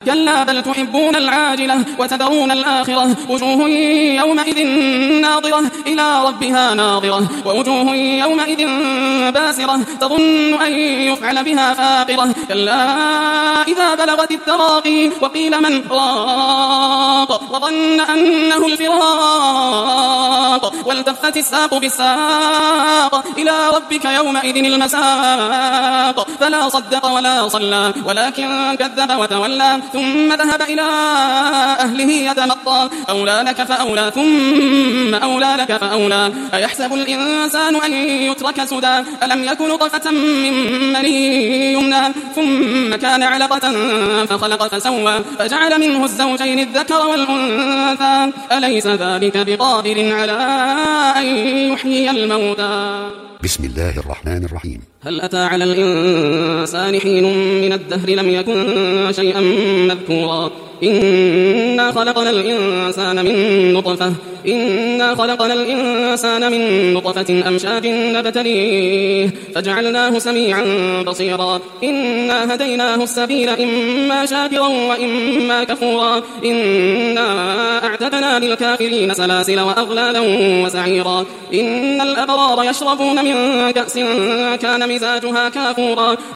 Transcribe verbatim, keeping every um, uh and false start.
كلا بل تحبون العاجلة وتذرون الآخرة وجوه يومئذ ناظرة إلى ربها ناظرة ووجوه يومئذ باسرة تظن أن يفعل بها فاقرة كلا إذا بلغت التراقي وقيل من راق وظن أنه الفراق والتفت الساق بالساق إلى ربك يومئذ المساق فلا صدق ولا صلى ولكن كذب وتولى ثم ذهب إلى أهله يتمطى أولى لك فأولى ثم أولى لك فأولى أيحسب الإنسان أن يترك سدى ألم يكن طفة من مني يمنى ثم كان علقة فخلق فسوى فجعل منه الزوجين الذكر والأنثى أليس ذلك بقادر على أن يحيي الموتى. بسم الله الرحمن الرحيم. هل أتى على الإنسان حين من الدهر لم يكن شيئا مذكورا إنا خلقنا الإنسان من نطفة إنا خلقنا الإنسان من نطفة أمشاج نبتليه فجعلناه سميعا بصيرا إنا هديناه السبيل إما شاكرا وإما كفورا إنا أعتدنا للكافرين سلاسل وأغلالا وسعيرا إن الأبرار يشربون من كأس كان مزاجها كافورا